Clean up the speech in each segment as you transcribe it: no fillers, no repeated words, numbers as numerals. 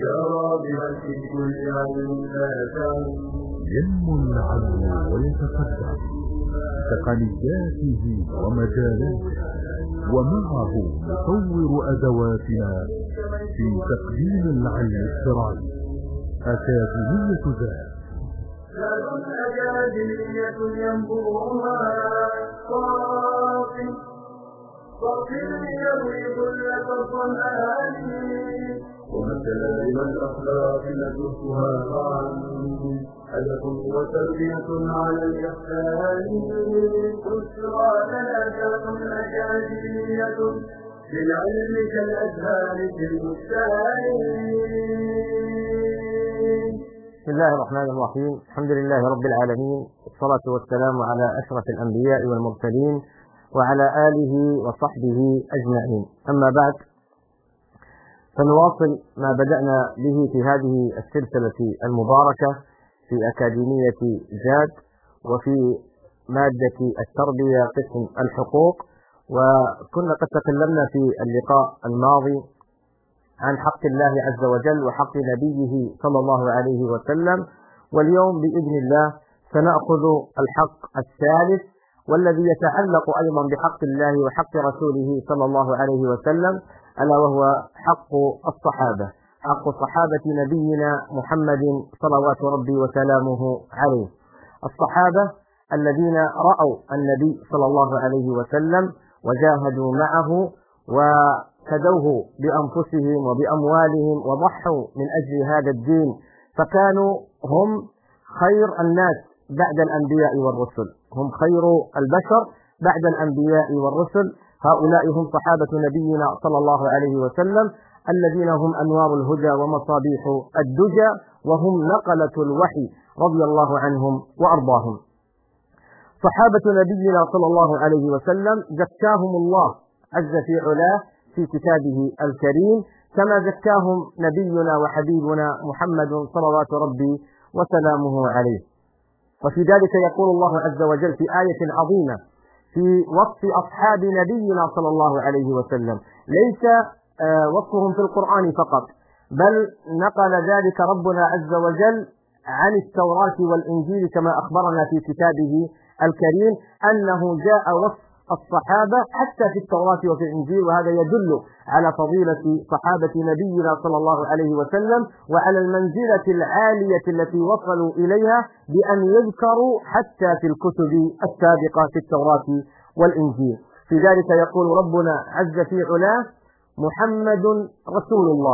يا رابعا في كل علم لا تعلم ينمو العلم ويتقدم بتقنياته ومجالاته، ومعه نطور أدواتنا في تقديم العلم الشرعي. أكاديمية ذات أكاديمية ينبوها صافي يروي كل الظمآن، ومكارم الأخلاق ندرسها معا، أدب وتربية على الإحسان. بشرى لنا أكاديمية للعلم كالأزهار في البستان. بسم الله الرحمن الرحيم. الحمد لله رب العالمين، والصلاة والسلام على أشرف الأنبياء والمرسلين وعلى آله وصحبه أجمعين. أما بعد، فنواصل ما بدأنا به في هذه السلسلة المباركة في أكاديمية جاد، وفي مادة التربية قسم الحقوق. وكنا قد تكلمنا في اللقاء الماضي عن حق الله عز وجل وحق نبيه صلى الله عليه وسلم، واليوم بإذن الله سنأخذ الحق الثالث، والذي يتعلق أيضا بحق الله وحق رسوله صلى الله عليه وسلم، ألا وهو حق الصحابة، حق صحابة نبينا محمد صلوات ربي وسلامه عليه. الصحابة الذين رأوا النبي صلى الله عليه وسلم وجاهدوا معه وفدوه بأنفسهم وبأموالهم وضحوا من أجل هذا الدين، فكانوا هم خير الناس بعد الأنبياء والرسل، هم خير البشر بعد الأنبياء والرسل. هؤلاء هم صحابة نبينا صلى الله عليه وسلم، الذين هم أنوار الهدى ومصابيح الدجى، وهم نقلة الوحي رضي الله عنهم وأرضاهم. صحابة نبينا صلى الله عليه وسلم زكاهم الله عز في علاه في كتابه الكريم، كما زكاهم نبينا وحبيبنا محمد صلوات ربي وسلامه عليه. وفي ذلك يقول الله عز وجل في آية عظيمة في وصف أصحاب نبينا صلى الله عليه وسلم، ليس وصفهم في القرآن فقط، بل نقل ذلك ربنا عز وجل عن التوراة والإنجيل، كما أخبرنا في كتابه الكريم أنه جاء وصف الصحابة حتى في التوراة وفي الإنجيل، وهذا يدل على فضيلة صحابة نبينا صلى الله عليه وسلم وعلى المنزلة العالية التي وصلوا إليها بأن يذكروا حتى في الكتب السابقة في التوراة والإنجيل. في ذلك يقول ربنا عز في علاه: محمد رسول الله.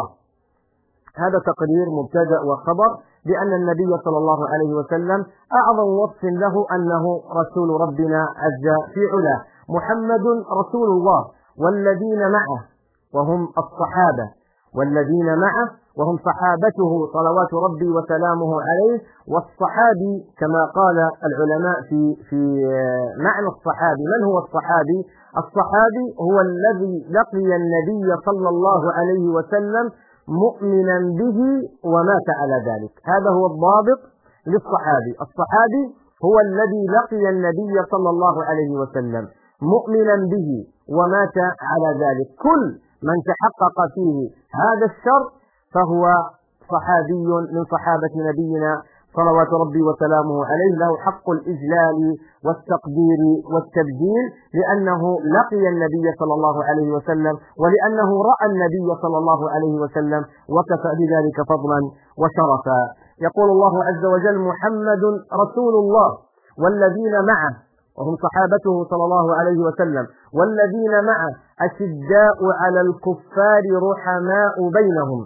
هذا تقرير مبتدأ وخبر بأن النبي صلى الله عليه وسلم أعظم وصف له أنه رسول ربنا عز في علاه. محمد رسول الله، والذين معه وهم الصحابة، والذين معه وهم صحابته صلوات ربي وسلامه عليه. والصحابي كما قال العلماء في معنى الصحابي، من هو الصحابي؟ الصحابي هو الذي لقي النبي صلى الله عليه وسلم مؤمنا به ومات على ذلك. هذا هو الضابط للصحابي. الصحابي هو الذي لقي النبي صلى الله عليه وسلم مؤمنا به ومات على ذلك. كل من تحقق فيه هذا الشرط فهو صحابي من صحابة نبينا صلوات ربي وسلامه عليه، له حق الإجلال والتقدير والتبجيل، لأنه لقي النبي صلى الله عليه وسلم، ولأنه رأى النبي صلى الله عليه وسلم، وكفى بذلك فضلا وشرفا. يقول الله عز وجل: محمد رسول الله، والذين معه وهم صحابته صلى الله عليه وسلم، والذين معه أشداء على الكفار رحماء بينهم.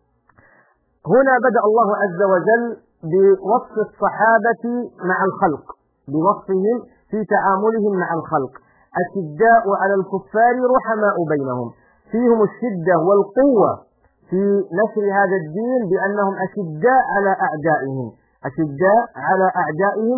هنا بدأ الله عز وجل بوصف الصحابة مع الخلق، بوصفهم في تعاملهم مع الخلق. أشداء على الكفار رحماء بينهم، فيهم الشدة والقوة في نشر هذا الدين، بأنهم أشداء على أعدائهم، أشداء على أعدائهم،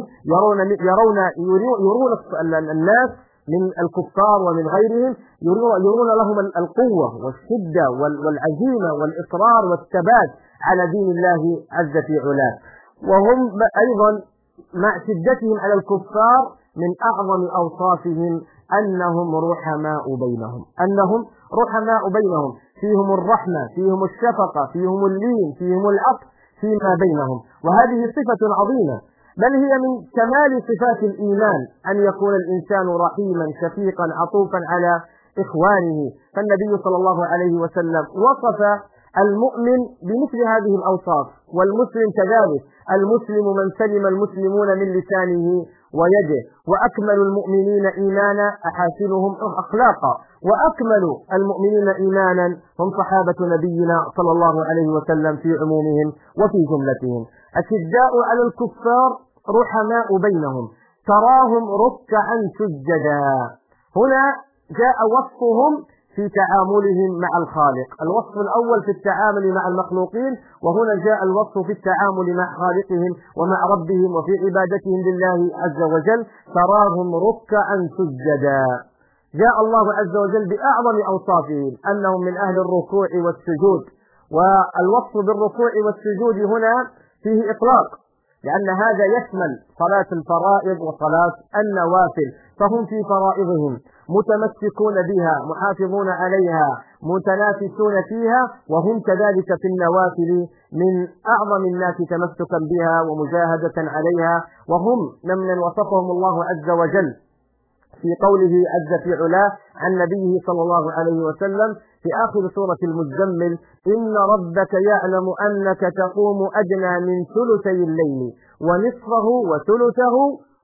يرون الناس من الكفار ومن غيرهم، يرون لهم القوة والشدة والعزيمة والإصرار والثبات على دين الله عز في علاه. وهم أيضا مع شدتهم على الكفار من أعظم أوصافهم أنهم رحماء بينهم، فيهم الرحمة، فيهم الشفقة، فيهم اللين، فيهم العطف فيما بينهم. وهذه صفة عظيمة، بل هي من كمال صفات الإيمان أن يكون الإنسان رحيما شفيقا عطوفا على إخوانه. فالنبي صلى الله عليه وسلم وصف المؤمن بمثل هذه الأوصاف، والمسلم كذلك. المسلم من سلم المسلمون من لسانه ويده، وأكمل المؤمنين إيمانا أحاسنهم أخلاقا، وأكمل المؤمنين إيمانا هم صحابة نبينا صلى الله عليه وسلم في عمومهم وفي جملتهم. أشداء على الكفار رحماء بينهم تراهم ركعا سجدا. هنا جاء وصفهم في تعاملهم مع الخالق. الوصف الأول في التعامل مع المخلوقين، وهنا جاء الوصف في التعامل مع خالقهم ومع ربهم وفي عبادتهم لله عز وجل، تراهم ركعا سجدا. جاء الله عز وجل بأعظم أوصافهم أنهم من أهل الركوع والسجود، والوصف بالركوع والسجود هنا فيه إطلاق، لأن هذا يشمل صلاة الفرائض وصلاة النوافل، فهم في فرائضهم متمسكون بها محافظون عليها متنافسون فيها، وهم كذلك في النوافل من أعظم الناس تمسكا بها ومجاهدة عليها، وهم ممن وصفهم الله عز وجل في قوله عز في علاه عن نبيه صلى الله عليه وسلم في آخر سورة المزمل: إن ربك يعلم أنك تقوم أدنى من ثلثي الليل ونصفه وثلثه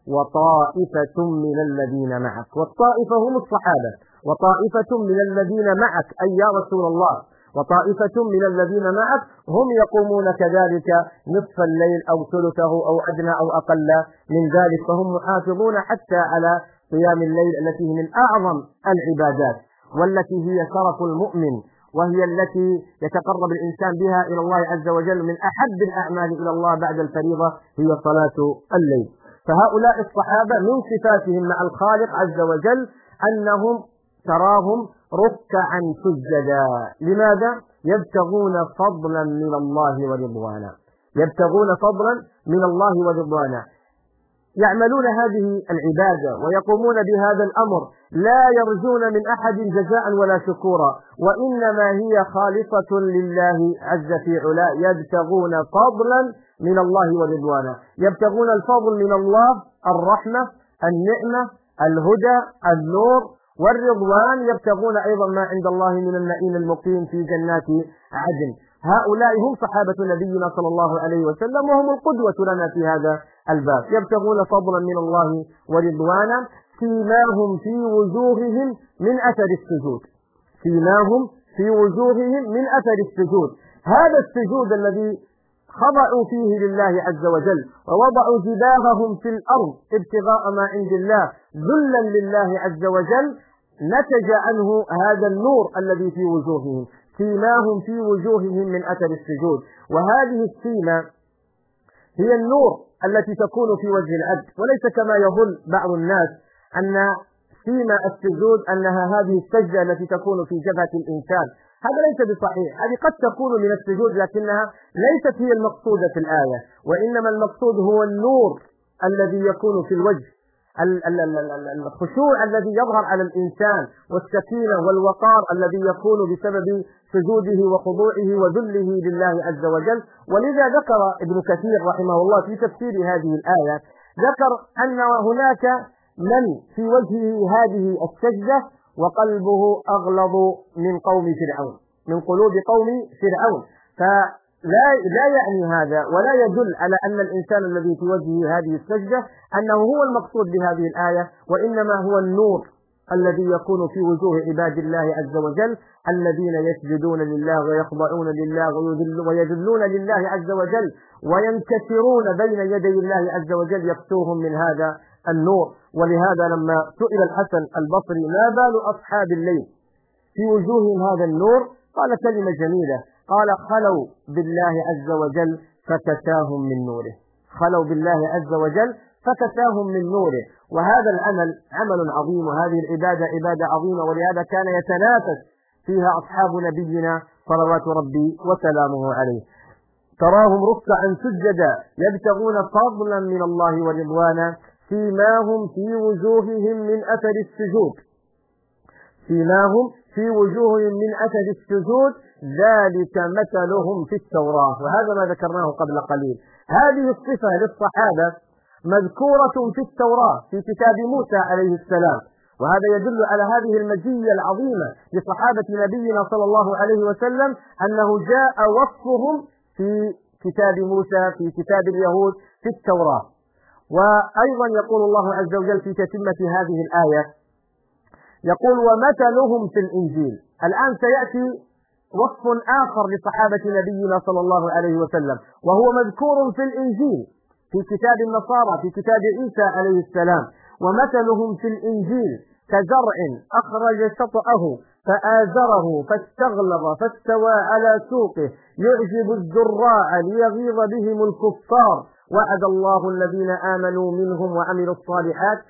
وطائفة من الذين معك. والطائفة هم الصحابة، وطائفة من الذين معك أي يا رسول الله، وطائفة من الذين معك هم يقومون كذلك نصف الليل أو ثلثه أو أدنى أو أقل من ذلك، فهم محافظون حتى على قيام الليل التي من أعظم العبادات، والتي هي شرف المؤمن، وهي التي يتقرب الإنسان بها إلى الله عز وجل. من أحب الأعمال إلى الله بعد الفريضة هي صلاة الليل. فهؤلاء الصحابة من صفاتهم مع الخالق عز وجل أنهم تراهم ركعا سجدا. لماذا؟ يبتغون فضلا من الله ورضوانا، يبتغون فضلا من الله ورضوانا، يعملون هذه العبادة ويقومون بهذا الأمر لا يرجون من أحد جزاء ولا شكورا، وإنما هي خالصة لله عز في علاه، يبتغون فضلا من الله ورضوانا. يبتغون الفضل من الله، الرحمة، النعمة، الهدى، النور، والرضوان. يبتغون أيضا ما عند الله من النعيم المقيم في جنات عدن. هؤلاء هم صحابة نبينا صلى الله عليه وسلم، وهم القدوة لنا في هذا الباب. يبتغون فضلا من الله ورضوانا، سيماهم في وجوههم من أثر السجود، سيماهم في وجوههم من أثر السجود. هذا السجود الذي خضعوا فيه لله عز وجل ووضعوا جباههم في الأرض ابتغاء ما عند الله ذلا لله عز وجل، نتج عنه هذا النور الذي في وجوههم، سيماهم في وجوههم من أثر السجود. وهذه السيمة هي النور التي تكون في وجه العبد، وليس كما يظن بعض الناس أن سيمة السجود أنها هذه السجدة التي تكون في جبهة الإنسان. هذا ليس بصحيح، هذه قد تكون من السجود لكنها ليست هي المقصودة في الآية، وإنما المقصود هو النور الذي يكون في الوجه، الخشوع الذي يظهر على الإنسان، والسكينة والوقار الذي يكون بسبب سجوده وخضوعه وذله لله عز وجل. ولذا ذكر ابن كثير رحمه الله في تفسير هذه الآية، ذكر أن هناك من في وجهه هذه السجدة وقلبه أغلظ من قوم فرعون، من قلوب قوم فرعون، فلا يعني هذا ولا يدل على أن الإنسان الذي في وجهه هذه السجدة أنه هو المقصود بهذه الآية، وإنما هو النور الذي يكون في وجوه عباد الله عز وجل الذين يسجدون لله ويخضعون لله ويذلون لله عز وجل وينكسرون بين يدي الله عز وجل، يكسوهم من هذا النور. ولهذا لما سئل الحسن البصري ما بال أصحاب الليل في وجوههم هذا النور، قال كلمة جميلة، قال: خلوا بالله عز وجل فكساهم من نوره، خلوا بالله عز وجل فكساهم من نوره. وهذا العمل عمل عظيم، وهذه العبادة عبادة عظيمة، ولهذا كان يتنافس فيها أصحاب نبينا صلوات ربي وسلامه عليه. تراهم ركعا سجدا يبتغون فضلا من الله ورضوانا، سيماهم في وجوههم من أثر السجود، سيماهم في وجوههم من أثر السجود ذلك مثلهم في التوراة. وهذا ما ذكرناه قبل قليل. هذه الصفة للصحابة مذكورة في التوراة في كتاب موسى عليه السلام، وهذا يدل على هذه المزية العظيمة لصحابة نبينا صلى الله عليه وسلم أنه جاء وصفهم في كتاب موسى في كتاب اليهود في التوراة. وأيضا يقول الله عز وجل في تتمة هذه الآية يقول ومثلهم في الإنجيل. الآن سيأتي وصف آخر لصحابة نبينا صلى الله عليه وسلم وهو مذكور في الإنجيل في كتاب النصارى في كتاب عيسى عليه السلام. ومثلهم في الإنجيل كزرع أخرج شطأه فآزره فاستغلظ فاستوى على سوقه يعجب الزراع ليغيظ بهم الكفار وعد الله الذين آمنوا منهم وعملوا الصالحات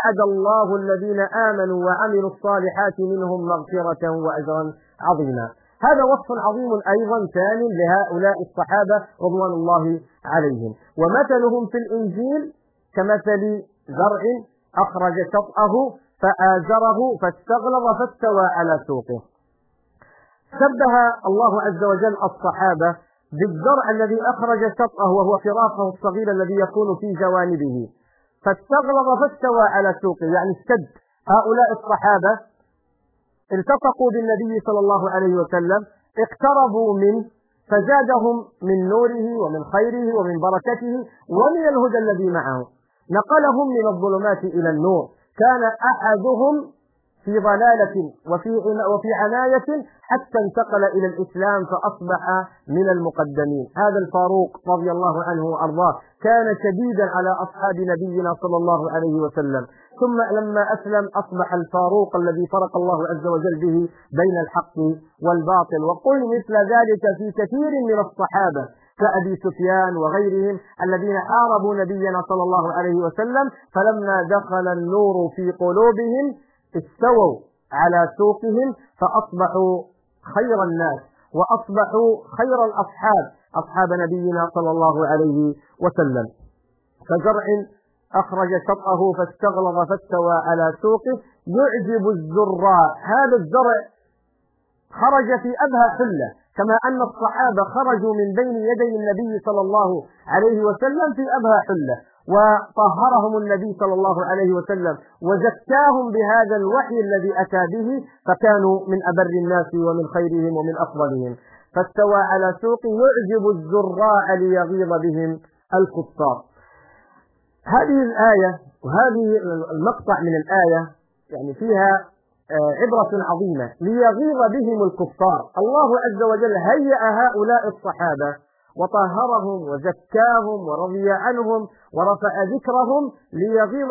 منهم مغفرة وأجرا عظيما. هذا وصف عظيم أيضا ثان لهؤلاء الصحابة رضوان الله عليهم. ومثلهم في الإنجيل كمثل زرع أخرج شطأه فآزره فاستغلظ فاستوى على سوقه. شبه الله عز وجل الصحابة بالزرع الذي أخرج شطأه وهو فراخه الصغير الذي يكون في جوانبه، فاستغلظ فاستوى على سوقه، يعني اشتد. هؤلاء الصحابة التصقوا بالنبي صلى الله عليه وسلم، اقتربوا منه فزادهم من نوره ومن خيره ومن بركته ومن الهدى الذي معه، نقلهم من الظلمات إلى النور. كان أحدهم في ضلالة وفي عناية حتى انتقل إلى الإسلام فأصبح من المقدمين. هذا الفاروق رضي الله عنه وأرضاه كان شديدا على أصحاب نبينا صلى الله عليه وسلم، ثم لما أسلم أصبح الفاروق الذي فرق الله عز وجل به بين الحق والباطل. وقل مثل ذلك في كثير من الصحابة كأبي سفيان وغيرهم الذين حاربوا نبينا صلى الله عليه وسلم، فلما دخل النور في قلوبهم استووا على سوقهم فأصبحوا خير الناس وأصبحوا خير الأصحاب، أصحاب نبينا صلى الله عليه وسلم. كزرع أخرج شطأه فاستغلظ فاستوى على سوقه يعجب الزراع. هذا الزرع خرج في أبهى حلة، كما أن الصحابة خرجوا من بين يدي النبي صلى الله عليه وسلم في أبهى حلة، وطهرهم النبي صلى الله عليه وسلم وزكاهم بهذا الوحي الذي أتى به، فكانوا من أبر الناس ومن خيرهم ومن أفضلهم. فاستوى على سوق يعجب الزراع ليغيظ بهم الكفار. هذه الآية وهذه المقطع من الآية يعني فيها عبرة عظيمة. ليغيظ بهم الكفار، الله عز وجل هيأ هؤلاء الصحابة وطهرهم وزكاهم ورضي عنهم ورفع ذكرهم ليغيظ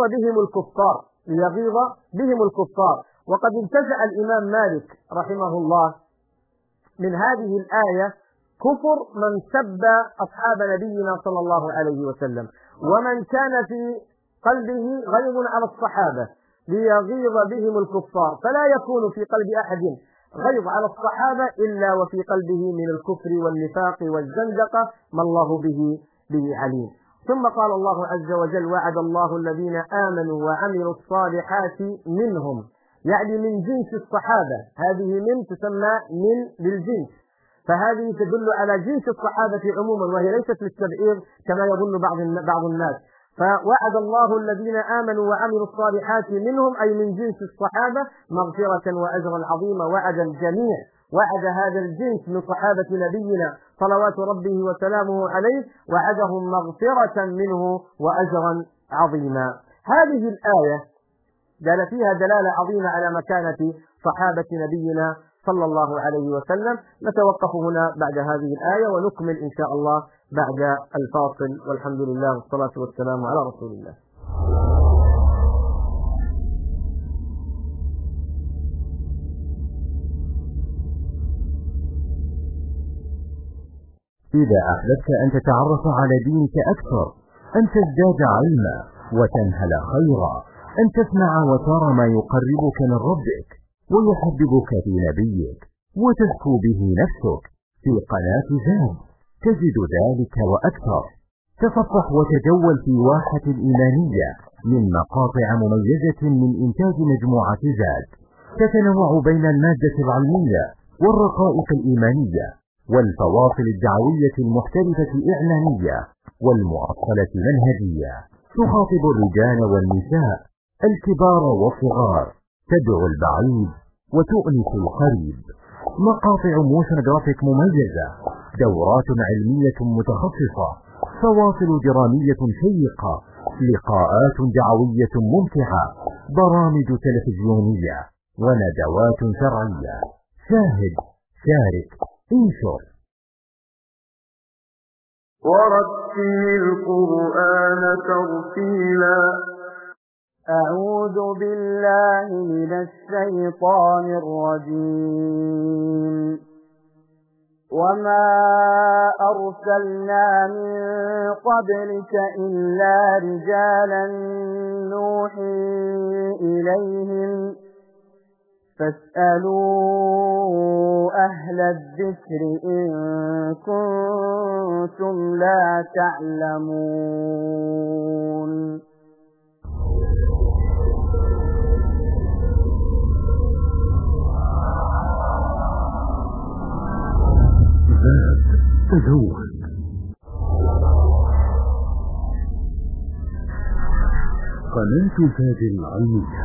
بهم الكفار. وقد انتزع الإمام مالك رحمه الله من هذه الآية كفر من سب أصحاب نبينا صلى الله عليه وسلم، ومن كان في قلبه غيظ على الصحابة ليغيظ بهم الكفار. فلا يكون في قلب أحد غيظ على الصحابة إلا وفي قلبه من الكفر والنفاق والزندقة ما الله به عليم. ثم قال الله عز وجل وعد الله الذين آمنوا وعملوا الصالحات منهم، يعني من جنس الصحابة. هذه من تسمى من للجنس، فهذه تدل على جنس الصحابة عموما وهي ليست للتبعير كما يظن بعض الناس. فوعد الله الذين آمنوا وعملوا الصالحات منهم أي من جنس الصحابة مغفرة وأجرا عظيما. وعد الجميع، وعد هذا الجنس من صحابة نبينا صلوات ربه وسلامه عليه، وعدهم مغفرة منه وأجرا عظيما. هذه الآية دل فيها دلالة عظيمة على مكانة صحابة نبينا صلى الله عليه وسلم. نتوقف هنا بعد هذه الآية ونكمل إن شاء الله بعد الفاصل، والحمد لله والصلاة والسلام على رسول الله. إذا أحببت أن تتعرف على دينك أكثر، أن تزداد علما وتنهل خيرا، أن تسمع وترى ما يقربك من ربك ويحببك في نبيك وتزكو به نفسك، في قناة زاد تجد ذلك وأكثر. تصفح وتجول في واحة الإيمانية من مقاطع مميزة من إنتاج مجموعة زاد، تتنوع بين المادة العلمية والرقائق الإيمانية والفواصل الدعوية المختلفة الإعلامية والمؤصلة منهجية. تخاطب الرجال والنساء، الكبار والصغار، تدعو البعيد وتؤنس القريب. مقاطع موشن جرافيك مميزة، دورات علمية متخصصة، فواصل درامية شيقة، لقاءات دعوية ممتعة، برامج تلفزيونية وندوات شرعية. شاهد، شارك، انشر. ورتل القرآن ترتيلا. أعوذ بالله من الشيطان الرجيم. وما أرسلنا من قبلك إلا رجالا نوحي إليهم فاسألوا أهل الذكر إن كنتم لا تعلمون. تزود قناة زاد العلمية.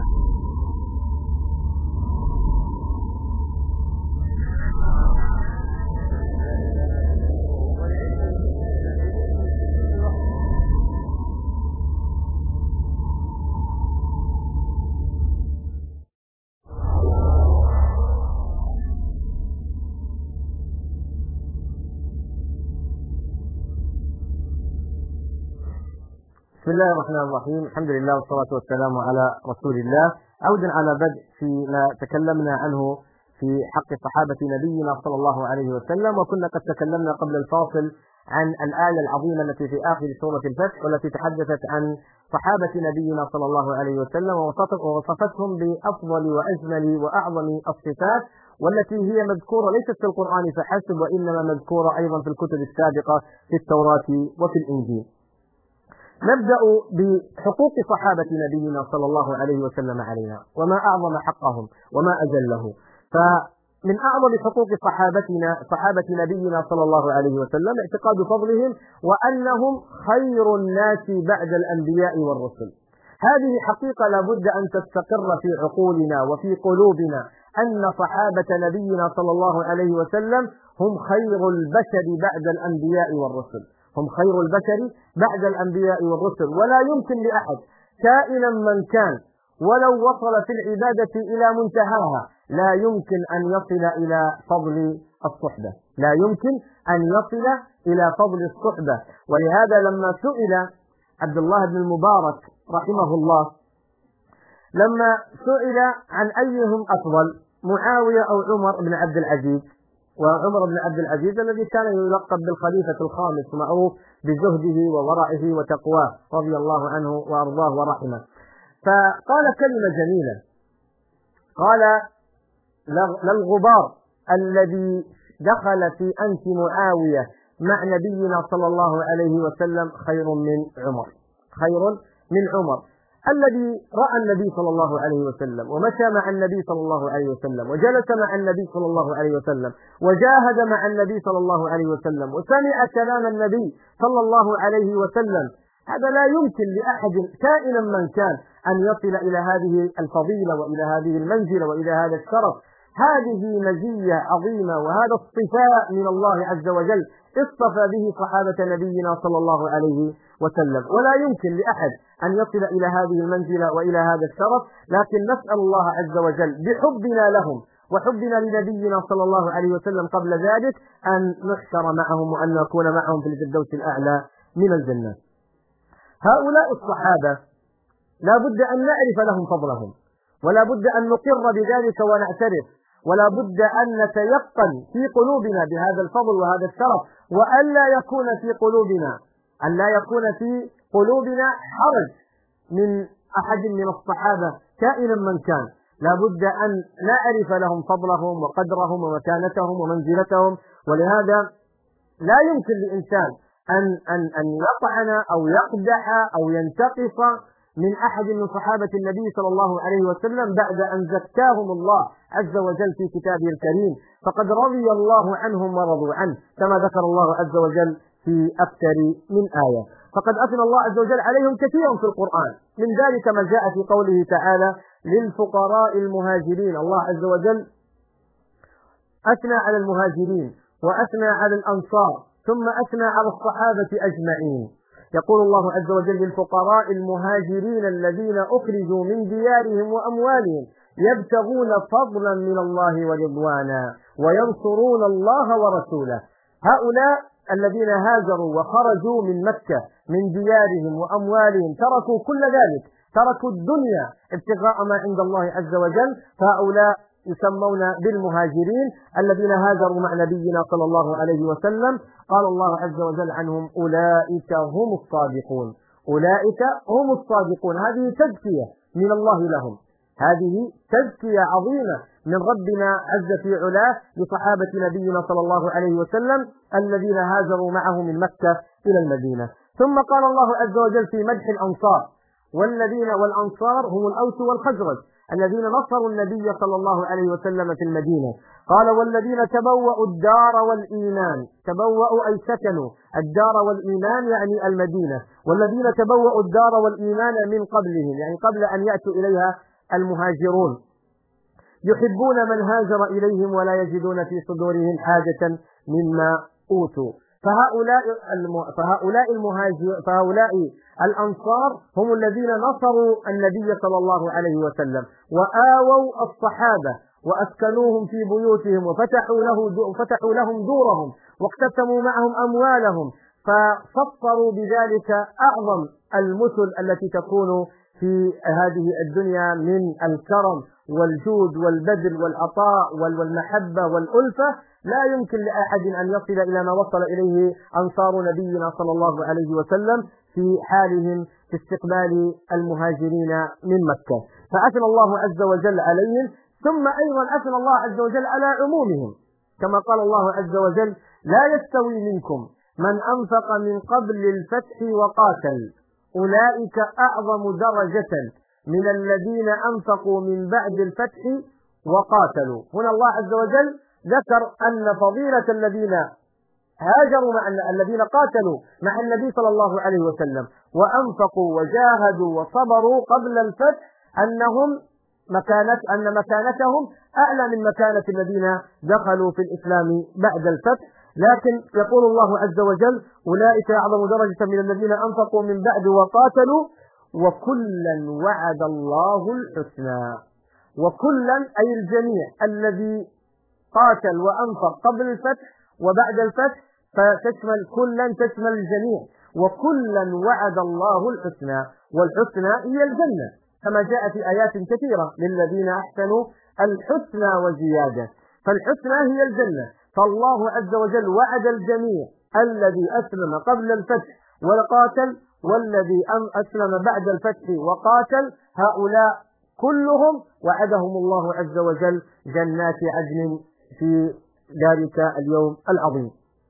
بسم الله الرحمن الرحيم. الحمد لله والصلاة والسلام على رسول الله. عودا على بدء فيما تكلمنا عنه في حق صحابة نبينا صلى الله عليه وسلم، وكنا قد تكلمنا قبل الفاصل عن الآية العظيمة التي في آخر سورة الفتح والتي تحدثت عن صحابة نبينا صلى الله عليه وسلم ووصفتهم بأفضل وأجمل وأعظم الصفات، والتي هي مذكورة ليست في القرآن فحسب وإنما مذكورة أيضا في الكتب السابقة في التوراة وفي الإنجيل. نبدأ بحقوق صحابة نبينا صلى الله عليه وسلم علينا، وما أعظم حقهم وما أجله. فمن أعظم حقوق صحابة نبينا صلى الله عليه وسلم اعتقاد فضلهم وأنهم خير الناس بعد الأنبياء والرسل. هذه حقيقة لا بد أن تستقر في عقولنا وفي قلوبنا، أن صحابة نبينا صلى الله عليه وسلم هم خير البشر بعد الأنبياء والرسل، هم خير البشر بعد الأنبياء والرسل. ولا يمكن لأحد كائنا من كان ولو وصل في العبادة إلى منتهاها لا يمكن أن يصل إلى فضل الصحبة، لا يمكن أن يصل إلى فضل الصحبة. ولهذا لما سئل عبد الله بن المبارك رحمه الله، لما سئل عن أيهم أفضل معاوية أو عمر بن عبد العزيز، وعمر بن عبد العزيز الذي كان يلقب بالخليفة الخامس معروف بزهده وورعه وتقواه رضي الله عنه وأرضاه ورحمه، فقال كلمة جميلة، قال: للغبار الذي دخل في أنف معاوية مع نبينا صلى الله عليه وسلم خير من عمر، خير من عمر الذي رأى النبي صلى الله عليه وسلم ومشى مع النبي صلى الله عليه وسلم وجلس مع النبي صلى الله عليه وسلم وجاهد مع النبي صلى الله عليه وسلم وسمع كلام النبي صلى الله عليه وسلم. هذا لا يمكن لأحد كائنا من كان أن يصل إلى هذه الفضيلة وإلى هذه المنزلة وإلى هذا الشرف. هذه مزية عظيمة وهذا اصطفاء من الله عز وجل اصطفى به صحابة نبينا صلى الله عليه وسلم، ولا يمكن لأحد أن يصل إلى هذه المنزلة وإلى هذا الشرف. لكن نسأل الله عز وجل بحبنا لهم وحبنا لنبينا صلى الله عليه وسلم قبل ذلك أن نحشر معهم وأن نكون معهم في الفردوس الأعلى من الجنة. هؤلاء الصحابة لا بد أن نعرف لهم فضلهم، ولا بد أن نقر بذلك ونعترف، ولا بد أن نتيقن في قلوبنا بهذا الفضل وهذا الشرف، وأن لا يكون في قلوبنا حرج من أحد من الصحابة كائنا من كان. لا بد أن نعرف لهم فضلهم وقدرهم ومكانتهم ومنزلتهم. ولهذا لا يمكن لإنسان أن يطعن أو يقدح أو ينتقص من أحد من صحابة النبي صلى الله عليه وسلم بعد أن زكاهم الله عز وجل في كتابه الكريم، فقد رضي الله عنهم ورضوا عنه، كما ذكر الله عز وجل في أكثر من آية. فقد أثنى الله عز وجل عليهم كثيرا في القرآن، من ذلك ما جاء في قوله تعالى للفقراء المهاجرين. الله عز وجل أثنى على المهاجرين وأثنى على الأنصار ثم أثنى على الصحابة أجمعين. يقول الله عز وجل للفقراء المهاجرين الذين أخرجوا من ديارهم وأموالهم يبتغون فضلا من الله ورضوانا وينصرون الله ورسوله. هؤلاء الذين هاجروا وخرجوا من مكة من ديارهم وأموالهم تركوا كل ذلك، تركوا الدنيا ابتغاء ما عند الله عز وجل، فهؤلاء يسمون بالمهاجرين الذين هاجروا مع نبينا صلى الله عليه وسلم. قال الله عز وجل عنهم أولئك هم الصادقون، أولئك هم الصادقون. هذه تزكية من الله لهم، هذه تزكية عظيمة من ربنا عز في علاه لصحابة نبينا صلى الله عليه وسلم الذين هاجروا معه من مكة إلى المدينة. ثم قال الله عز وجل في مدح الأنصار، والأنصار هم الأوس والخزرج الذين نصروا النبي صلى الله عليه وسلم في المدينة. قال والذين تبوأوا الدار والإيمان، تبوأوا أي سكنوا الدار والإيمان يعني المدينة، والذين تبوأوا الدار والإيمان من قبلهم يعني قبل أن يأتوا إليها المهاجرون، يحبون من هاجر إليهم ولا يجدون في صدورهم حاجة مما أوتوا. فهؤلاء الأنصار هم الذين نصروا النبي صلى الله عليه وسلم وآووا الصحابة وأسكنوهم في بيوتهم وفتحوا لهم دورهم واقتسموا معهم أموالهم، ففطروا بذلك أعظم المثل التي تكون في هذه الدنيا من الكرم والجود والبذل والعطاء والمحبة والألفة. لا يمكن لأحد أن يصل إلى ما وصل إليه أنصار نبينا صلى الله عليه وسلم في حالهم في استقبال المهاجرين من مكة. فأثنى الله عز وجل عليهم، ثم أيضا أثنى الله عز وجل على عمومهم، كما قال الله عز وجل لا يستوي منكم من أنفق من قبل الفتح وقاتل أولئك أعظم درجة من الذين أنفقوا من بعد الفتح وقاتلوا. هنا الله عز وجل ذكر أن فضيلة الذين هاجروا الذين قاتلوا مع النبي صلى الله عليه وسلم وأنفقوا وجاهدوا وصبروا قبل الفتح أن مكانتهم أعلى من مكانة الذين دخلوا في الإسلام بعد الفتح. لكن يقول الله عز وجل أولئك أعظم درجة من الذين أنفقوا من بعد وقاتلوا وكلا وعد الله الحسنى. وكلا أي الجميع الذي قاتل وأنفق قبل الفتح وبعد الفتح، فتشمل كلا تشمل الجميع، وكلا وعد الله الحسنى، والحسنى هي الجنة كما جاء في آيات كثيرة للذين أحسنوا الحسنى وزيادة، فالحسنى هي الجنة. فالله عز وجل وعد الجميع الذي أسلم قبل الفتح وقاتل والذي أسلم بعد الفتح وقاتل، هؤلاء كلهم وعدهم الله عز وجل جنات عدن في ذلك اليوم العظيم.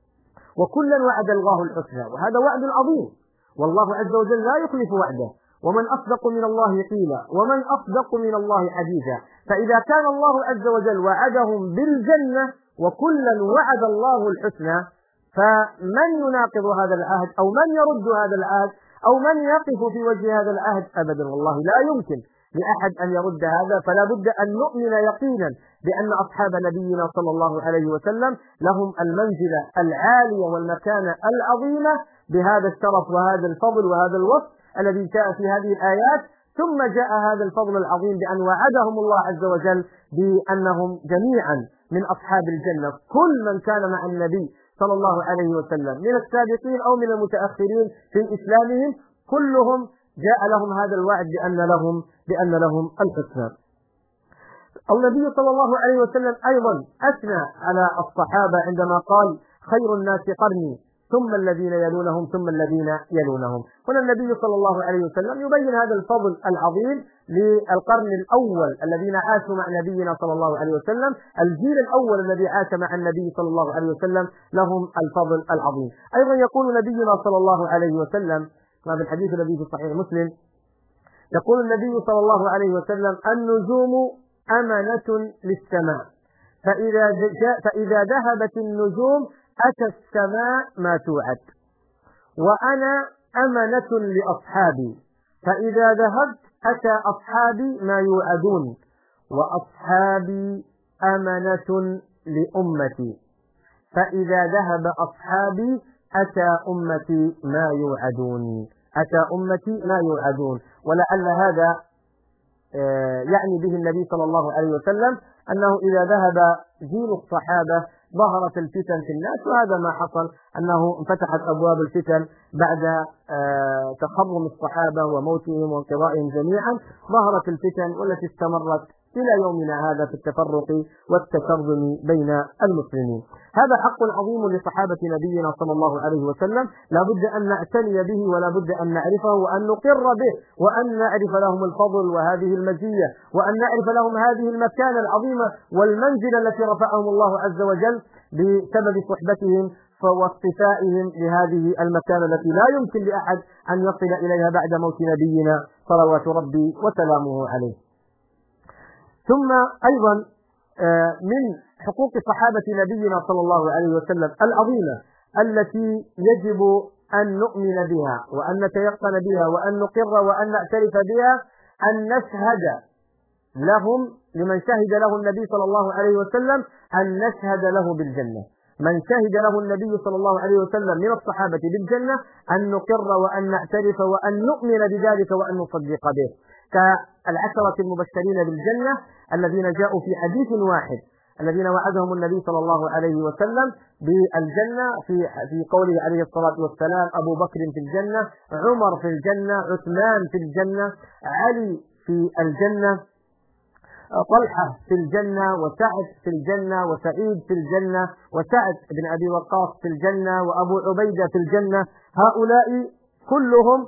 وكلا وعد الله الحسنى، وهذا وعد عظيم، والله عز وجل لا يخلف وعده، ومن أصدق من الله قيلا ومن أصدق من الله حديثا. فإذا كان الله عز وجل وعدهم بالجنة وكلا وعد الله الحسنى، فمن يناقض هذا العهد أو من يرد هذا العهد أو من يقف في وجه هذا العهد؟ أبدا والله لا يمكن لأحد أن يرد هذا. فلا بد أن نؤمن يقينا بأن أصحاب نبينا صلى الله عليه وسلم لهم المنزلة العالية والمكانة العظيمة بهذا الشرف وهذا الفضل وهذا الوصف الذي جاء في هذه الآيات. ثم جاء هذا الفضل العظيم بأن وعدهم الله عز وجل بأنهم جميعا من أصحاب الجنة، كل من كان مع النبي صلى الله عليه وسلم من السابقين أو من المتأخرين في إسلامهم، كلهم جاء لهم هذا الوعد بأن لهم الحسنى. النبي صلى الله عليه وسلم أيضا أثنى على الصحابة عندما قال خير الناس قرني ثم الذين يلونهم ثم الذين يلونهم. هنا النبي صلى الله عليه وسلم يبين هذا الفضل العظيم للقرن الأول الذين عاشوا مع نبينا صلى الله عليه وسلم، الجيل الأول الذي عاش مع النبي صلى الله عليه وسلم لهم الفضل العظيم. أيضا يقول نبينا صلى الله عليه وسلم كما في الحديث الذي في صحيح مسلم يقول النبي صلى الله عليه وسلم: النجوم أمنة للسماء، فإذا ذهبت النجوم أتى السماء ما توعد، وأنا أمنة لأصحابي، فإذا ذهبت أتى أصحابي ما يوعدون، وأصحابي أمنة لأمتي، فإذا ذهب أصحابي أتى أمتي ما يوعدون، أتى أمتي ما يوعدون. ولعل هذا يعني به النبي صلى الله عليه وسلم أنه إذا ذهب جيل الصحابة ظهرت الفتن في الناس، وهذا ما حصل، أنه انفتحت أبواب الفتن بعد تخرم الصحابة وموتهم وانقضائهم جميعا، ظهرت الفتن والتي استمرت إلى يومنا هذا في التفرق والتشرذم بين المسلمين. هذا حق عظيم لصحابة نبينا صلى الله عليه وسلم، لا بد أن نعتني به ولا بد أن نعرفه وأن نقر به، وأن نعرف لهم الفضل وهذه المزية، وأن نعرف لهم هذه المكانة العظيمة والمنزلة التي رفعهم الله عز وجل بسبب صحبتهم واصطفائهم لهذه المكانة التي لا يمكن لأحد أن يصل إليها بعد موت نبينا صلوات ربي وسلامه عليه. ثم أيضا من حقوق صحابة نبينا صلى الله عليه وسلم العظيمة التي يجب أن نؤمن بها وأن نتيقن بها وأن نقر وأن نعترف بها، أن نشهد لهم، لمن شهد له النبي صلى الله عليه وسلم، أن نشهد له بالجنة. من شهد له النبي صلى الله عليه وسلم من الصحابة بالجنة أن نقر وأن نعترف وأن نؤمن بذلك وأن نصدق به، كالعشرة المبشرين بالجنة الذين جاءوا في حديث واحد، الذين وعدهم النبي صلى الله عليه وسلم بالجنة في قوله عليه الصلاة والسلام: أبو بكر في الجنة، عمر في الجنة، عثمان في الجنة، علي في الجنة، طلحة في الجنة، وسعد في الجنة، وسعيد في الجنة، وسعد بن أبي وقاص في الجنة، وأبو عبيدة في الجنة. هؤلاء كلهم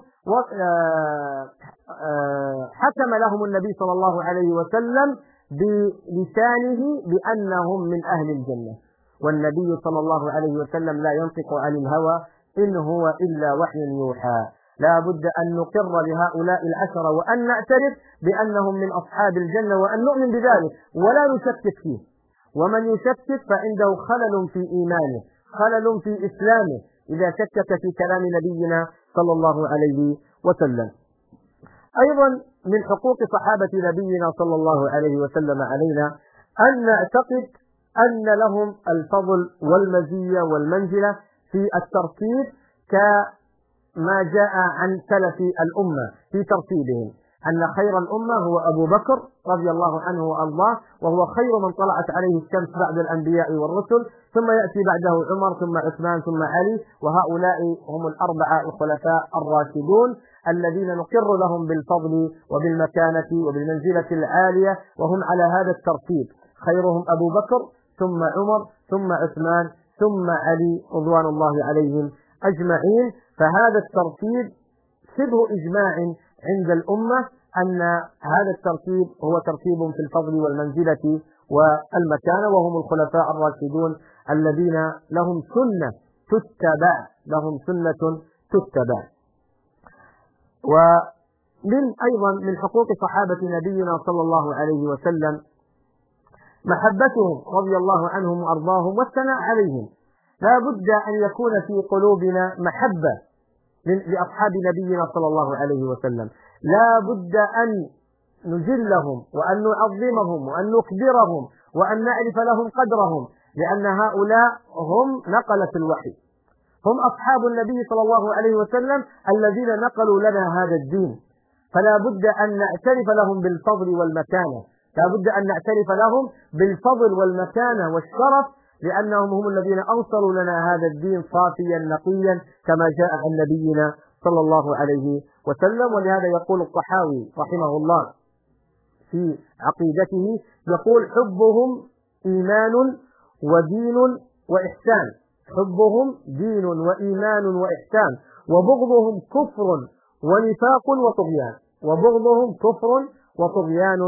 حكم لهم النبي صلى الله عليه وسلم بلسانه بأنهم من أهل الجنة، والنبي صلى الله عليه وسلم لا ينطق عن الهوى إن هو إلا وحي يوحى. لا بد أن نقر لهؤلاء العشرة وأن نعترف بأنهم من أصحاب الجنة وأن نؤمن بذلك ولا نشكك فيه، ومن يشكك فعنده خلل في إيمانه، خلل في إسلامه، إذا شكك في كلام نبينا صلى الله عليه وسلم. أيضا من حقوق صحابة نبينا صلى الله عليه وسلم علينا أن نعتقد أن لهم الفضل والمزية والمنزلة في الترتيب كما جاء عن سلف الأمة في ترتيبهم، أن خير الأمة هو أبو بكر رضي الله عنه وأرضاه، وهو خير من طلعت عليه الشمس بعد الأنبياء والرسل، ثم يأتي بعده عمر، ثم عثمان، ثم علي، وهؤلاء هم الأربعة الخلفاء الراشدون الذين نقر لهم بالفضل وبالمكانة وبالمنزلة العالية، وهم على هذا الترتيب: خيرهم أبو بكر، ثم عمر، ثم عثمان، ثم علي رضوان الله عليهم أجمعين. فهذا الترتيب شبه إجماع عند الأمة أن هذا الترتيب هو ترتيب في الفضل والمنزلة والمكانة، وهم الخلفاء الراشدون الذين لهم سنة تتبع، لهم سنة تتبع. ومن أيضا من حقوق صحابة نبينا صلى الله عليه وسلم محبتهم رضي الله عنهم وأرضاهم والثناء عليهم. لا بد أن يكون في قلوبنا محبة لأصحاب نبينا صلى الله عليه وسلم، لا بد أن نجلهم وأن نعظمهم وأن نكبرهم وأن نعرف لهم قدرهم، لأن هؤلاء هم نقلة الوحي، هم أصحاب النبي صلى الله عليه وسلم الذين نقلوا لنا هذا الدين، فلا بد أن نعترف لهم بالفضل والمكانة، لا بد أن نعترف لهم بالفضل والمكانة والشرف، لأنهم هم الذين أوصلوا لنا هذا الدين صافيا نقيا كما جاء عن نبينا صلى الله عليه وسلم. ولهذا يقول الطحاوي رحمه الله في عقيدته، يقول: حبهم إيمان ودين وإحسان، حبهم دين وإيمان وإحسان، وبغضهم كفر ونفاق وطغيان، وبغضهم كفر وطغيان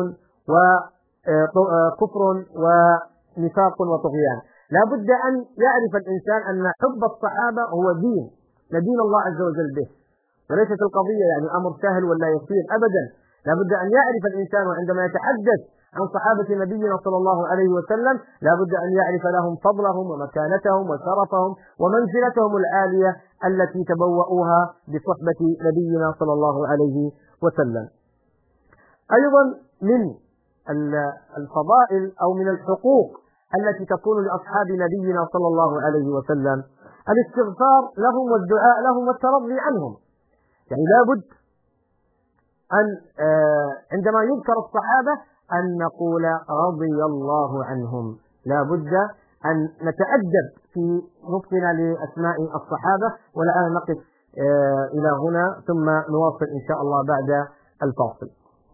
وكفر ونفاق وطغيان. لا بد أن يعرف الإنسان أن حب الصحابة هو دين، ندين الله عز وجل به، وليست القضية يعني أمر سهل ولا يسير أبدا، لا بد أن يعرف الإنسان عندما يتحدث عن صحابة نبينا صلى الله عليه وسلم لا بد أن يعرف لهم فضلهم ومكانتهم وشرفهم ومنزلتهم العالية التي تبوؤوها بصحبة نبينا صلى الله عليه وسلم. أيضا من الفضائل أو من الحقوق التي تكون لأصحاب نبينا صلى الله عليه وسلم الاستغفار لهم والدعاء لهم والترضي عنهم. يعني لا بد أن عندما يذكر الصحابة أن نقول رضي الله عنهم، لا بد أن نتأدب في نطقنا لأسماء الصحابة. ولعلنا نقف إلى هنا ثم نواصل إن شاء الله بعد الفاصل.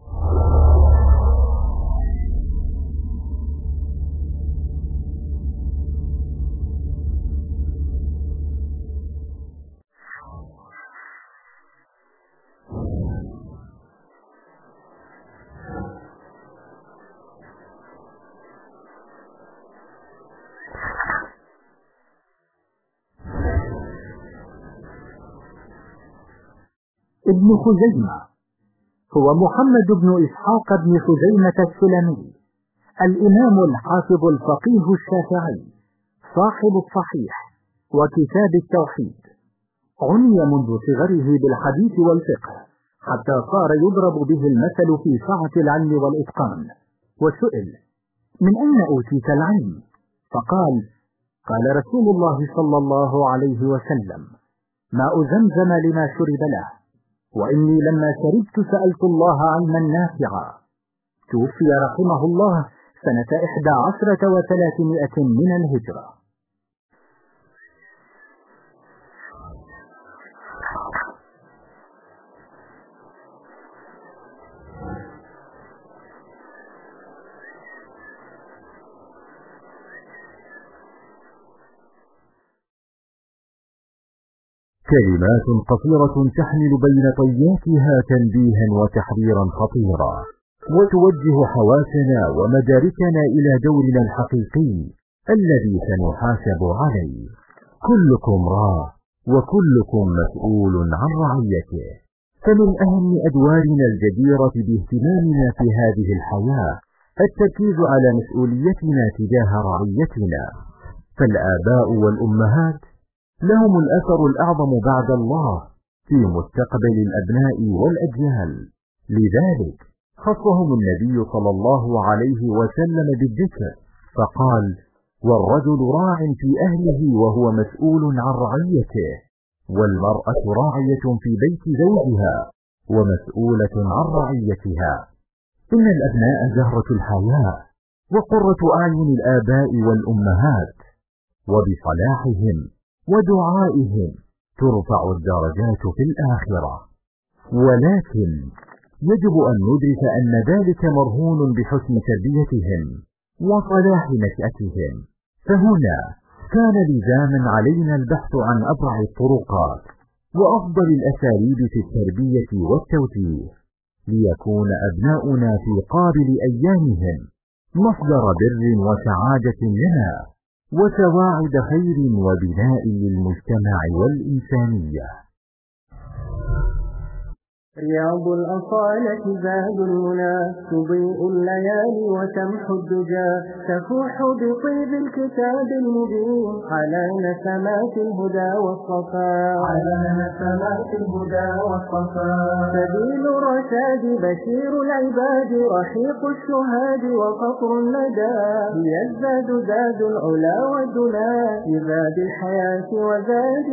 ابن خزيمة هو محمد بن إسحاق بن خزيمة السلمي، الإمام الحافظ الفقيه الشافعي صاحب الصحيح وكتاب التوحيد. عني منذ صغره بالحديث والفقه حتى صار يضرب به المثل في سعة العلم والإتقان. وسئل: من أين أوتيت العلم؟ فقال: قال رسول الله صلى الله عليه وسلم: ماء زمزم لما شرب له، وإني لما شربت سألت الله علما نافعا. توفي رحمه الله سنة 11 و300 من الهجرة. كلمات قصيرة تحمل بين طياتها تنبيها وتحذيرا خطيرا، وتوجه حواسنا ومداركنا إلى دورنا الحقيقي الذي سنحاسب عليه. كلكم راع وكلكم مسؤول عن رعيته. فمن أهم أدوارنا الجديرة باهتمامنا في هذه الحياة التركيز على مسؤوليتنا تجاه رعيتنا. فالآباء والأمهات لهم الأثر الأعظم بعد الله في مستقبل الأبناء والأجيال. لذلك خصهم النبي صلى الله عليه وسلم بالذكر فقال: والرجل راع في أهله وهو مسؤول عن رعيته، والمرأة راعية في بيت زوجها ومسؤولة عن رعيتها. إن الأبناء زهرة الحياة وقرة أعين الآباء والأمهات، وبصلاحهم ودعائهم ترفع الدرجات في الآخرة. ولكن يجب أن ندرك أن ذلك مرهون بحسن تربيتهم وصلاح نشأتهم. فهنا كان لزاما علينا البحث عن أبرع الطرقات وأفضل الأساليب في التربية والتوجيه، ليكون أبناؤنا في قابل أيامهم مصدر بر وسعادة لنا وسواعد خير وبناء للمجتمع والإنسانية. رياض الأصالة زاد المنى، تضيء الليالي وتمحو الدجى، تفوح بطيب الكتاب المبين على نسمات الهدى والصفاء، سبيل الرشاد بشير العباد، رحيق الشهاد وقطر الندى، يزداد زاد العلا والدنا، بزاد الحياة وزاد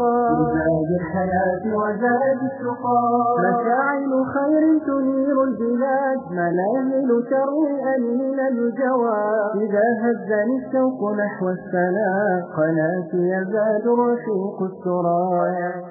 التقى، مشاعل خير تنير البلاد، مناهل شر أمين الجواد، إذا هزني الشوق نحو السلام، قناتي يزداد رفيق السرى.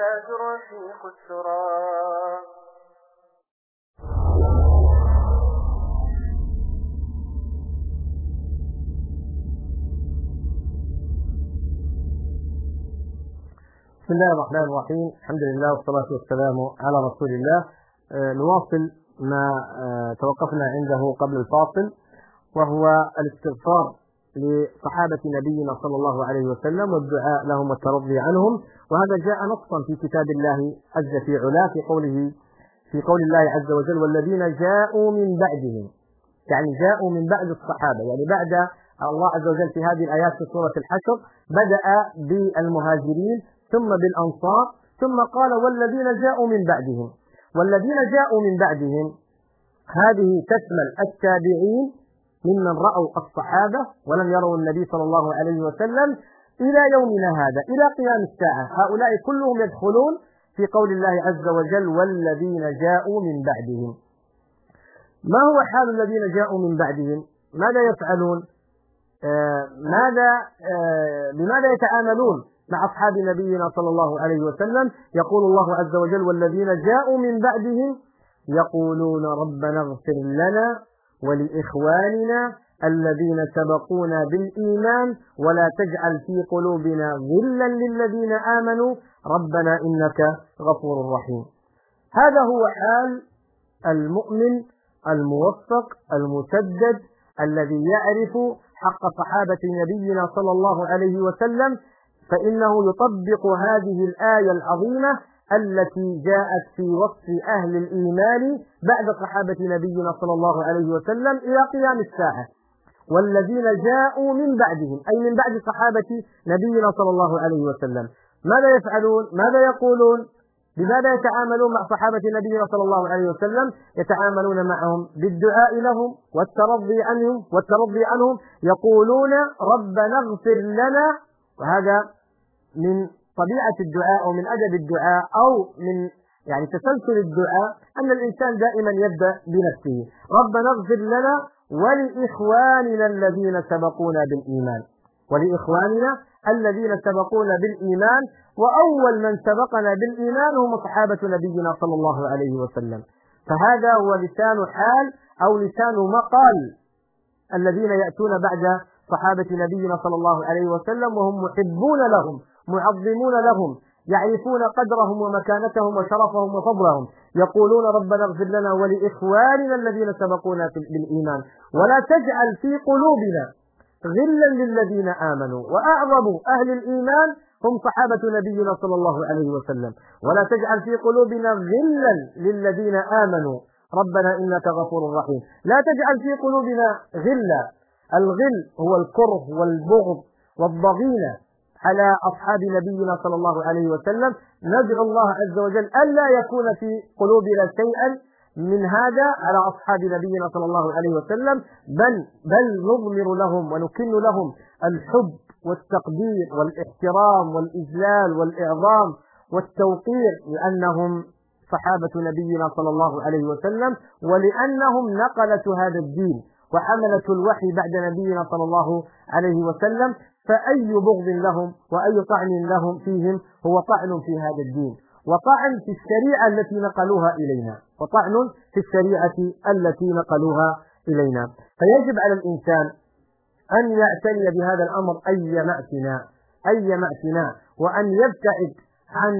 بسم الله الرحمن الرحيم. الحمد لله والصلاة والسلام على رسول الله. نواصل ما توقفنا عنده قبل الفاصل، وهو الاستغفار لصحابة نبينا صلى الله عليه وسلم والدعاء لهم والترضي عنهم. وهذا جاء نصا في كتاب الله عز في علاه في قوله في قول الله عز وجل والذين جاءوا من بعدهم، يعني جاءوا من بعد الصحابة، يعني بعد الله عز وجل في هذه الآيات في سورة الحشر بدأ بالمهاجرين ثم بالأنصار ثم قال والذين جاءوا من بعدهم. والذين جاءوا من بعدهم هذه تشمل التابعين ممن رأوا الصحابة ولم يروا النبي صلى الله عليه وسلم إلى يومنا هذا إلى قيام الساعة، هؤلاء كلهم يدخلون في قول الله عز وجل والذين جاءوا من بعدهم. ما هو حال الذين جاءوا من بعدهم؟ ماذا يفعلون؟ بماذا يتعاملون مع أصحاب نبينا صلى الله عليه وسلم؟ يقول الله عز وجل والذين جاءوا من بعدهم يقولون ربنا اغفر لنا ولإخواننا الذين سبقونا بالإيمان ولا تجعل في قلوبنا غلا للذين آمنوا ربنا إنك غفور رحيم. هذا هو حال المؤمن الموفق المسدد الذي يعرف حق صحابة نبينا صلى الله عليه وسلم، فإنه يطبق هذه الآية العظيمة التي جاءت في وصف أهل الإيمان بعد صحابة نبينا صلى الله عليه وسلم إلى قيام الساعة. والذين جاءوا من بعدهم أي من بعد صحابة نبينا صلى الله عليه وسلم ماذا يفعلون؟ ماذا يقولون؟ بماذا يتعاملون مع صحابة نبينا صلى الله عليه وسلم؟ يتعاملون معهم بالدعاء لهم والترضي عنهم يقولون ربنا اغفر لنا. وهذا من طبيعة الدعاء أو من أدب الدعاء أو من يعني تسلسل الدعاء أن الإنسان دائما يبدأ بنفسه ربنا اغفر لنا ولإخواننا الذين سبقونا بالإيمان وأول من سبقنا بالإيمان هم صحابة نبينا صلى الله عليه وسلم. فهذا هو لسان حال أو لسان مقال الذين يأتون بعد صحابة نبينا صلى الله عليه وسلم وهم محبون لهم معظمون لهم يعرفون قدرهم ومكانتهم وشرفهم وفضلهم، يقولون ربنا اغفر لنا ولإخواننا الذين سبقونا بالإيمان ولا تجعل في قلوبنا غلا للذين آمنوا. وأعظم أهل الإيمان هم صحابة نبينا صلى الله عليه وسلم. ولا تجعل في قلوبنا غلا للذين آمنوا ربنا إنك غفور رحيم. لا تجعل في قلوبنا غلا. الغل هو الكره والبغض والضغينة على أصحاب نبينا صلى الله عليه وسلم. ندعو الله عز وجل ألا يكون في قلوبنا شيئا من هذا على أصحاب نبينا صلى الله عليه وسلم، بل نضمر لهم ونكن لهم الحب والتقدير والاحترام والإجلال والإعظام والتوقير لأنهم صحابة نبينا صلى الله عليه وسلم ولأنهم نقلة هذا الدين وحملة الوحي بعد نبينا صلى الله عليه وسلم. فأي بغض لهم وأي طعن لهم فيهم هو طعن في هذا الدين وطعن في الشريعة التي نقلوها إلينا فيجب على الإنسان أن يعتني بهذا الأمر أيما اعتناء وأن يبتعد عن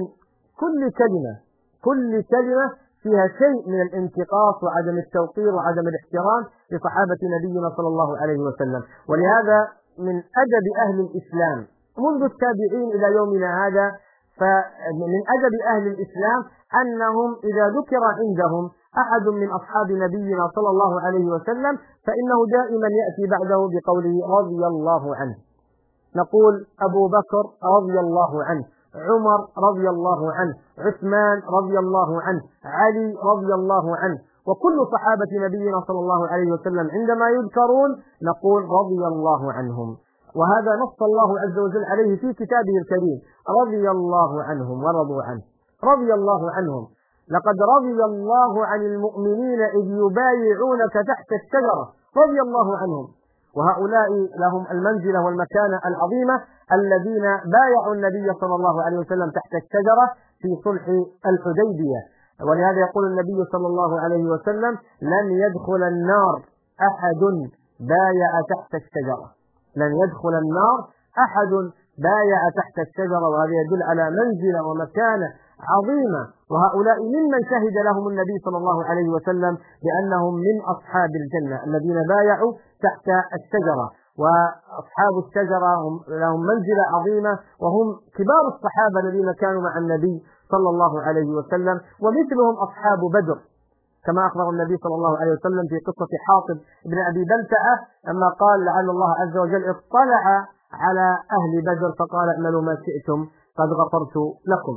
كل كلمة فيها شيء من الانتقاص وعدم التوقير وعدم الاحترام لصحابة نبينا صلى الله عليه وسلم. ولهذا من أدب أهل الإسلام منذ التابعين إلى يومنا هذا، فمن أدب أهل الإسلام أنهم إذا ذكر عندهم أحد من أصحاب نبينا صلى الله عليه وسلم فإنه دائما يأتي بعده بقوله رضي الله عنه. نقول أبو بكر رضي الله عنه، عمر رضي الله عنه، عثمان رضي الله عنه، علي رضي الله عنه، وكل صحابة نبينا صلى الله عليه وسلم عندما يذكرون نقول رضي الله عنهم. وهذا نص الله عز وجل عليه في كتابه الكريم رضي الله عنهم ورضوا عنه. رضي الله عنهم لقد رضي الله عن المؤمنين إذ يبايعونك تحت الشجرة رضي الله عنهم. وهؤلاء لهم المنزلة والمكانة العظيمة الذين بايعوا النبي صلى الله عليه وسلم تحت الشجرة في صلح الحديبية. ولهذا يقول النبي صلى الله عليه وسلم لن يدخل النار أحد بايع تحت الشجرة. تحت الشجرة. وهذا يدل على منزلة ومكانة عظيمة. وهؤلاء ممن شهد لهم النبي صلى الله عليه وسلم بأنهم من أصحاب الجنة الذين بايعوا تحت الشجرة. وأصحاب الشجرة لهم منزلة عظيمة وهم كبار الصحابة الذين كانوا مع النبي صلى الله عليه وسلم، ومثلهم أصحاب بدر كما أخبر النبي صلى الله عليه وسلم في قصة حاطب بن أبي بلتعة لما قال لعل الله عز وجل اطلع على أهل بدر فقال اعملوا ما شئتم قد غفرت لكم.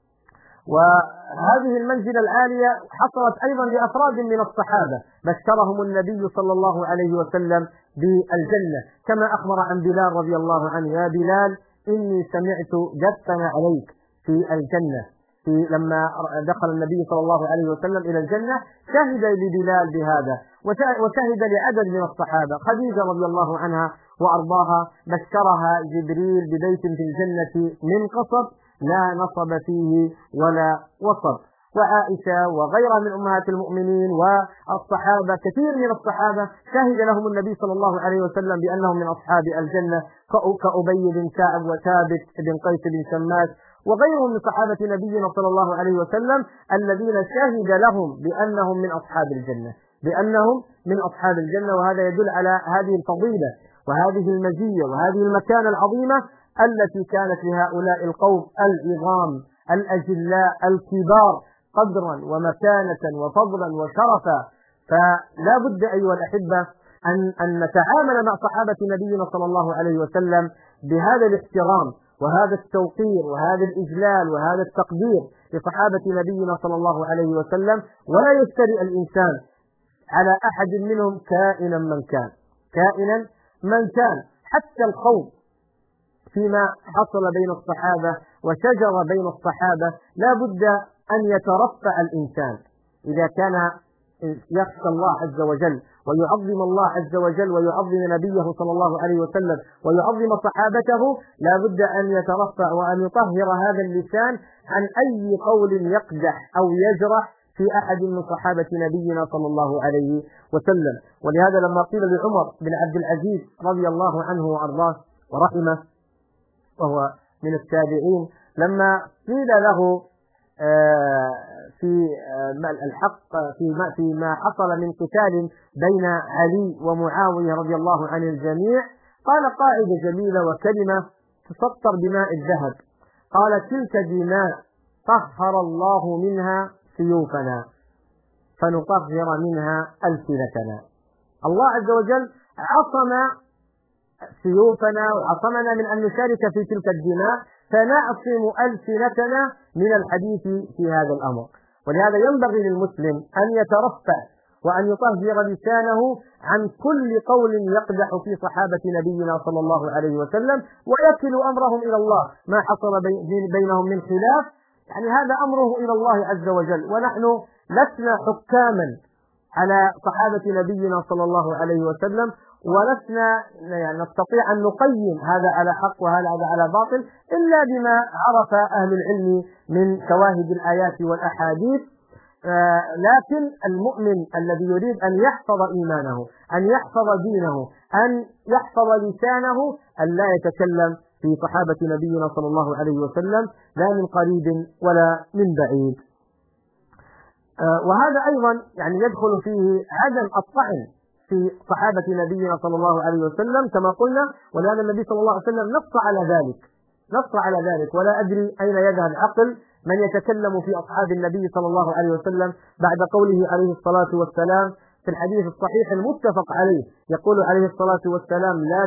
وهذه المنزلة العالية حصلت أيضا لأفراد من الصحابة بشرهم النبي صلى الله عليه وسلم بالجنة، كما أخبر عن بلال رضي الله عنه: يا بلال إني سمعت جثا عليك في الجنة. لما دخل النبي صلى الله عليه وسلم إلى الجنة شهد لبلال بهذا، وشهد لعدد من الصحابة. خديجة رضي الله عنها وأرضاها بشرها جبريل ببيت في الجنة من قصب لا نصب فيه ولا وصب. وعائشة وغيرها من أمهات المؤمنين والصحابة، كثير من الصحابة شهد لهم النبي صلى الله عليه وسلم بأنهم من أصحاب الجنة، كأبي بن كعب وثابت بن قيس بن شماس وغيرهم من صحابة نبينا صلى الله عليه وسلم الذين شهد لهم بأنهم من أصحاب الجنة، وهذا يدل على هذه الفضيلة وهذه المزية وهذه المكانة العظيمة التي كانت لهؤلاء القوم العظام الأجلاء الكبار قدرا ومكانة وفضلا وشرفا. فلا بد أيها الأحبة أن نتعامل مع صحابة نبينا صلى الله عليه وسلم بهذا الاحترام وهذا التوقير وهذا الإجلال وهذا التقدير لصحابة نبينا صلى الله عليه وسلم، ولا يفترئ الإنسان على أحد منهم كائنا من كان حتى الخوض فيما حصل بين الصحابة وشجر بين الصحابة لا بد أن يترفع الإنسان إذا كان يخشى الله عز وجل ويعظم الله عز وجل ويعظم نبيه صلى الله عليه وسلم ويعظم صحابته، لا بد أن يترفع وأن يطهر هذا اللسان عن أي قول يقدح أو يجرح في أحد من صحابة نبينا صلى الله عليه وسلم. ولهذا لما قيل لعمر بن عبد العزيز رضي الله عنه وأرضاه ورحمه وهو من التابعين، لما قيل له في الحق فيما حصل من قتال بين علي ومعاوية رضي الله عن الجميع، قال قاعدة جميلة وكلمة تسطر بماء الذهب، قال: تلك دماء طهر الله منها سيوفنا فنطهر منها ألسنتنا. الله عز وجل عصم سيوفنا وعصمنا من أن نشارك في تلك الدماء، فنعصم ألسنتنا من الحديث في هذا الأمر. ولهذا ينبغي للمسلم أن يترفع وأن يطهر لسانه عن كل قول يقدح في صحابة نبينا صلى الله عليه وسلم ويكل أمرهم إلى الله. ما حصل بينهم من خلاف يعني هذا أمره إلى الله عز وجل، ونحن لسنا حكاما على صحابة نبينا صلى الله عليه وسلم، ولسنا نستطيع أن نقيم هذا على حق وهذا على باطل إلا بما عرف أهل العلم من شواهد الآيات والأحاديث. لكن المؤمن الذي يريد أن يحفظ إيمانه، أن يحفظ دينه، أن يحفظ لسانه، أن لا يتكلم في صحابة نبينا صلى الله عليه وسلم لا من قريب ولا من بعيد. وهذا أيضا يدخل فيه عدم الطعن في صحابة نبينا صلى الله عليه وسلم كما قلنا، ولهذا النبي صلى الله عليه وسلم نص على ذلك. ولا أدري أين يذهب العقل من يتكلم في أصحاب النبي صلى الله عليه وسلم بعد قوله عليه الصلاة والسلام في الحديث الصحيح المتفق عليه، يقول عليه الصلاة والسلام: لا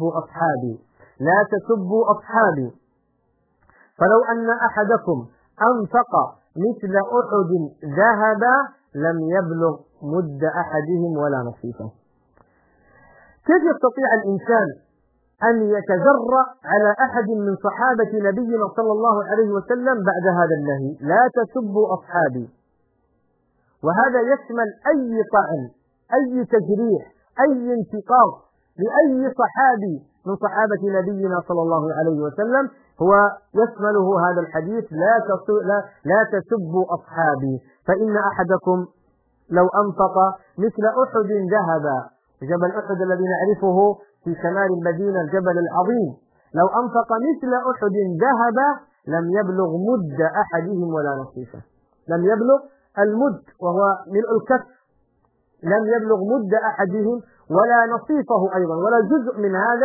تسبوا أصحابي فلو أن أحدكم أنفق مثل أحد ذهبا لم يبلغ مد أحدهم ولا نصيفه. كيف يستطيع الإنسان أن يتجرأ على أحد من صحابة نبينا صلى الله عليه وسلم بعد هذا النهي؟ لا تسبوا أصحابي. وهذا يشمل أي طعن، أي تجريح، أي انتقاص لأي صحابي من صحابة نبينا صلى الله عليه وسلم هو يشمله هذا الحديث: لا تسبوا أصحابي فإن أحدكم لو أنفق مثل أحد ذهبا، جبل أحد الذي نعرفه في شمال المدينة الجبل العظيم، لو أنفق مثل أحد ذهبا لم يبلغ مد أحدهم ولا نصيفه. لم يبلغ المد وهو ملء الكف، لم يبلغ مد أحدهم ولا نصيفه أيضا ولا جزء من هذا،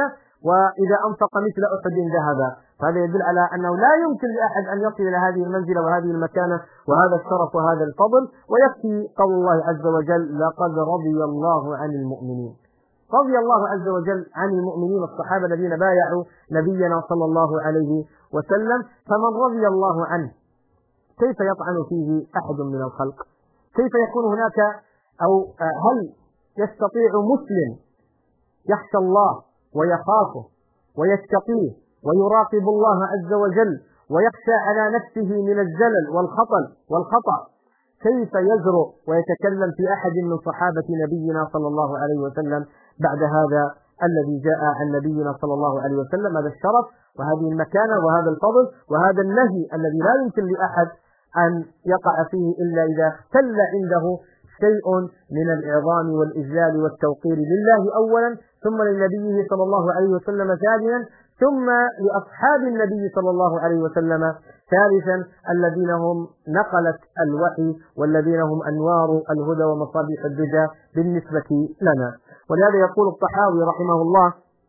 وإذا أنفق مثل أحد ذهبا، فهذا يدل على أنه لا يمكن لأحد أن يصل إلى هذه المنزلة وهذه المكانة وهذا الشرف وهذا الفضل. ويكفي قول الله عز وجل: لقد رضي الله عن المؤمنين. رضي الله عز وجل عن المؤمنين الصحابة الذين بايعوا نبينا صلى الله عليه وسلم. فمن رضي الله عنه كيف يطعن فيه أحد من الخلق؟ كيف يكون هناك أو هل يستطيع مسلم يخشى الله ويخافه ويتقيه ويراقب الله عز وجل ويخشى على نفسه من الزلل والخطأ كيف يجرؤ ويتكلم في أحد من صحابة نبينا صلى الله عليه وسلم بعد هذا الذي جاء عن نبينا صلى الله عليه وسلم؟ هذا الشرف وهذه المكانة وهذا الفضل وهذا النهي الذي لا يمكن لأحد أن يقع فيه إلا إذا اختل عنده شيء من الإعظام والإجلال والتوقير لله أولا، ثم لنبيه صلى الله عليه وسلم ثانيا، ثم لأصحاب النبي صلى الله عليه وسلم ثالثا، الذين هم نقلة الوحي والذين هم أنوار الهدى ومصابيح الدجى بالنسبة لنا. ولهذا يقول الطحاوي رحمه الله،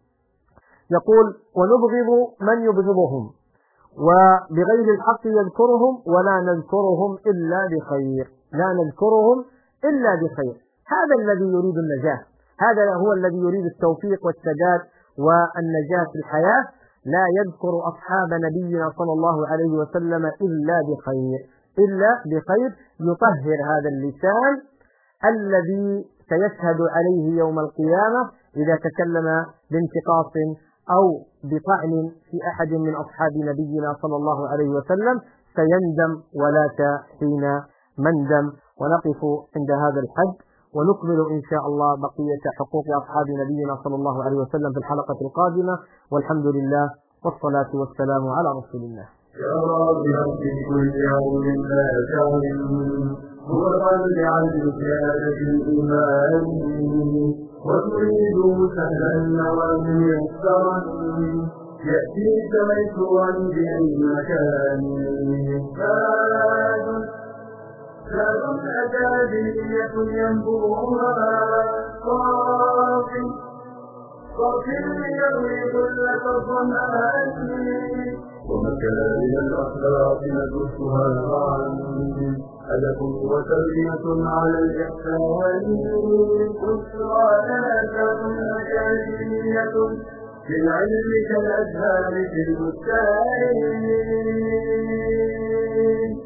يقول: ونبغض من يبغضهم وبغير الحق يذكرهم ولا نذكرهم إلا بخير. لا نذكرهم إلا بخير. هذا الذي يريد النجاة، هذا هو الذي يريد التوفيق والسداد والنجاة في الحياة. لا يذكر أصحاب نبينا صلى الله عليه وسلم إلا بخير، إلا بخير يطهر هذا اللسان الذي سيشهد عليه يوم القيامة إذا تكلم بانتقاص أو بطعن في أحد من أصحاب نبينا صلى الله عليه وسلم، سيندم ولا حين مندم. ونقف عند هذا الحد ونكمل إن شاء الله بقية حقوق أصحاب نبينا صلى الله عليه وسلم في الحلقة القادمة، والحمد لله والصلاة والسلام على رسول الله. يا راضيا في كل يوم لا تعلم هو قلب عن زيادة الإيمان وتريد سهلا وميسرا يأتيك ميسورا بأي مكان. زاد أكاديمية ينبوها صافي ليروي كل الظمآن ومكارم الأخلاق ندرسها معا أدب وتربية على الإحسان. بشرى لنا أكاديمية بالعلم كالأزهار في البستان.